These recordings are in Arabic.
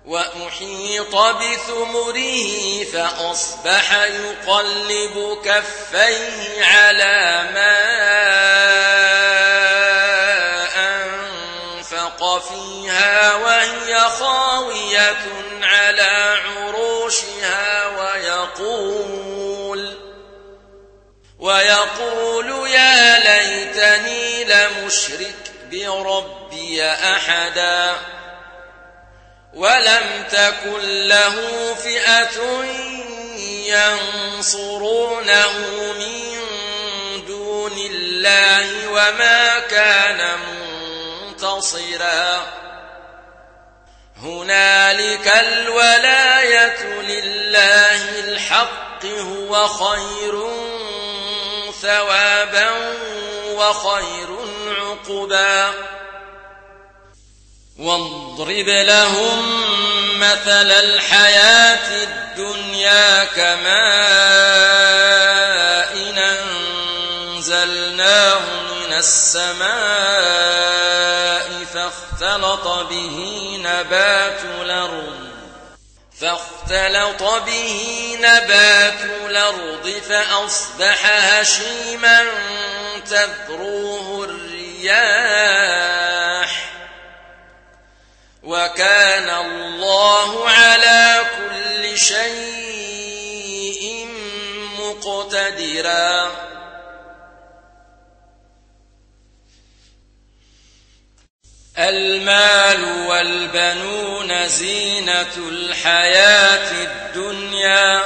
وأحيط بثمره فأصبح يقلب كفيه على ما أنفق فيها وهي خاوية على عروشها ويقول يا ليتني لمشرك بربي أحدا ولم تكن له فئة ينصرونه من دون الله وما كان منتصرا هنالك الولاية لله الحق هو خير ثوابا وخير عقبا واضرب لهم مثل الحياة الدنيا كماء أنزلناه من السماء فاختلط به نبات الأرض فأصبح هشيما تذروه الرياح وكان الله على كل شيء مقتدرا المال والبنون زينة الحياة الدنيا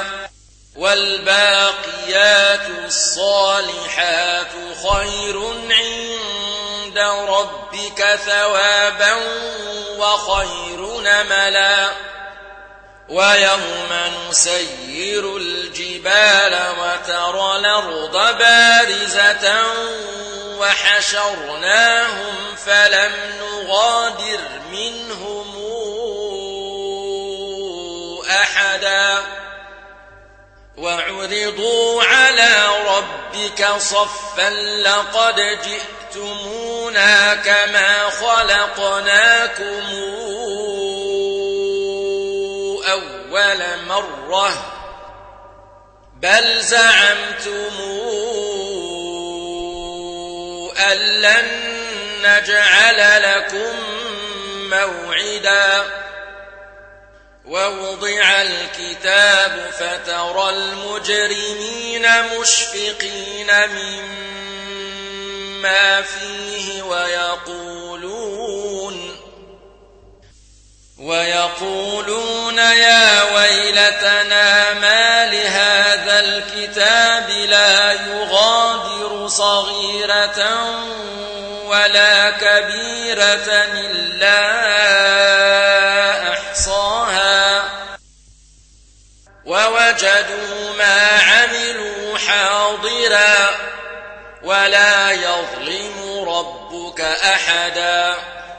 والباقيات الصالحات خير عند ربك ثوابا وخير نملا ويوم نسير الجبال وترى الأرض بارزة وحشرناهم فلم نغادر منهم أحدا وعرضوا على ربك صفا لقد جئتمونا كما خلقناكم أول مرة بل زعمتم أن لن نجعل لكم موعدا ووضع الكتاب فترى المجرمين مشفقين مما فيه ويقولون يا ويلتنا ما لهذا الكتاب لا يغادر صغيرة ولا كبيرة إلا أحصاها ووجدوا ما عملوا حاضرا ولا يظلم ربك أحدا